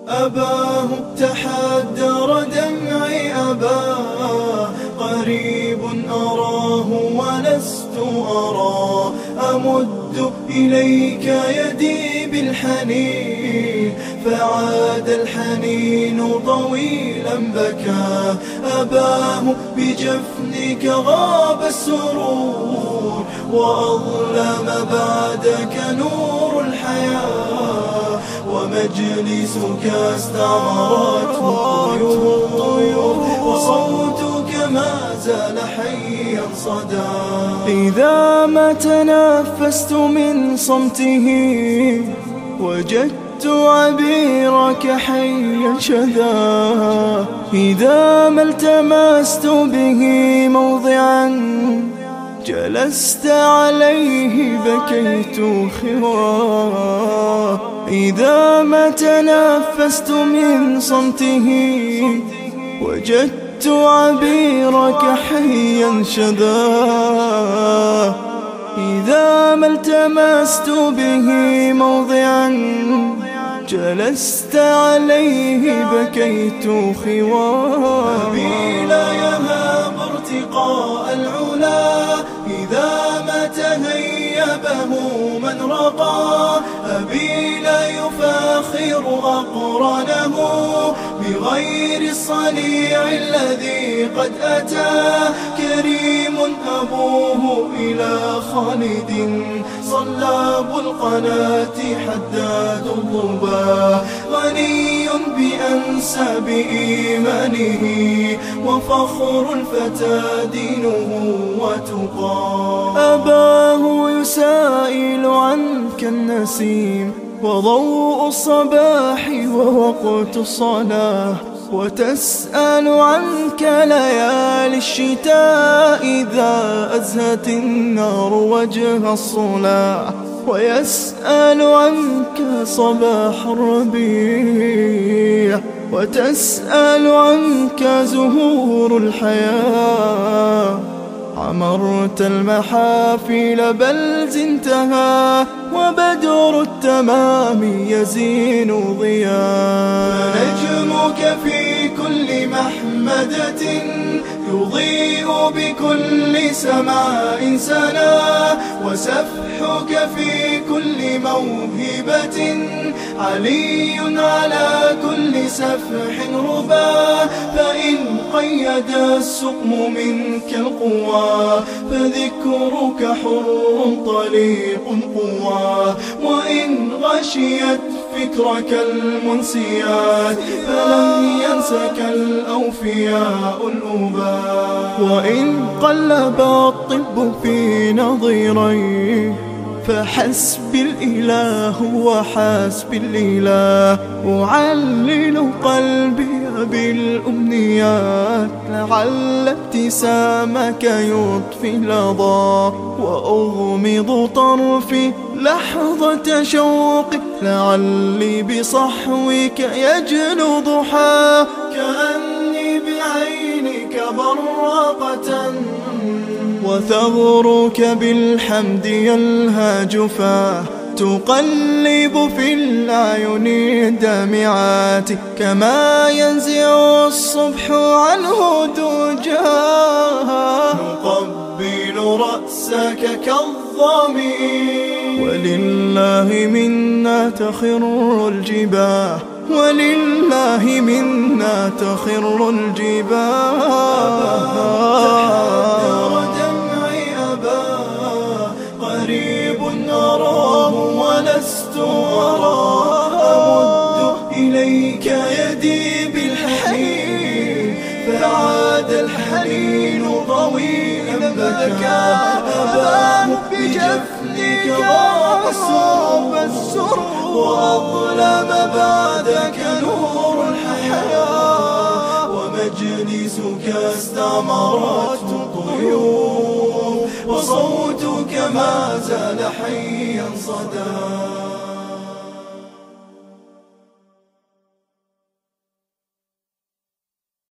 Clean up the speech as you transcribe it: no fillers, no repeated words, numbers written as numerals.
أباه تحدر دمعي أباه، قريب أراه ولست أرى، أمد إليك يدي بالحنين، فعاد الحنين طويلا بكى. أباه بجفنك غاب السرور، وأظلم بعدك نور الحياة، ومجلسك استعمرته الطيور، وصوتك ما زال حيا صدى. إذا ما تنفست من صمته وجدت عبيرك حيا شذا، إذا ما التمست به موضعا جلست عليه بكيت خواه، إذا ما تنفست من صمته وجدت عبيرك حيا شذا، إذا ما التمست به موضعا جلست عليه بكيت خواه. أبي لا يهاب ارتقاء العلا إذا ما تهيبه من رقى، أبي لا يفاخر أقرانه بغير الصنيع الذي قد أتى، كريم أبوه إلى خالد صلاب القناة حداد الظبا، غني بأنساب إيمانه وفخر الفتى دينه وتقى. أباه يسائل عنك النسيم وضوء الصباح ووقت الصلاة، وتسأل عنك ليالي الشتاء إذا أزهت النار وجه الصلاح، ويسأل عنك صباح الربيع، وتسأل عنك زهور الحياة. عمرت المحافل بل زنتها وبدر التمام يزين ضياء، فنجمك في كل محمدة يضيء بكل سماء سنا، وسفحك في كل موهبة علي على كل سفح ربا، فإن قيد السقم منك القوى فذكرك حر طليق قوى، وإن غشيت فكرك المنسيات فلم ينسك الأوفياء الأباء، وإن قلب الطب في نظيريه فحسبي الإله وحسبي الإله، أعلل قلبي بالأمنيات لعل ابتسامك يطفي لظى، وأغمض طرفي لحظة شوق لعلي بصحوك يجلو ضحى، كأني بعينك براقة وثغرك بالحمد يلهج فاه، تقلب في الأعين الدامعات كما ينزع الصبح عنه دجاه، نقبل رأسك كالظامئين ولله منا تخر الجباه، ولله منا تخر الجباه. قريب أراه ولست أراه، أمد إليك يدي بالحنين، فعاد الحنين طويلا بكى. أباه بجفنك غاب السرور، وأظلم بعدك نور الحياة، ومجلسك استعمرته الطيور، وصوتك ما زال حيا صدى.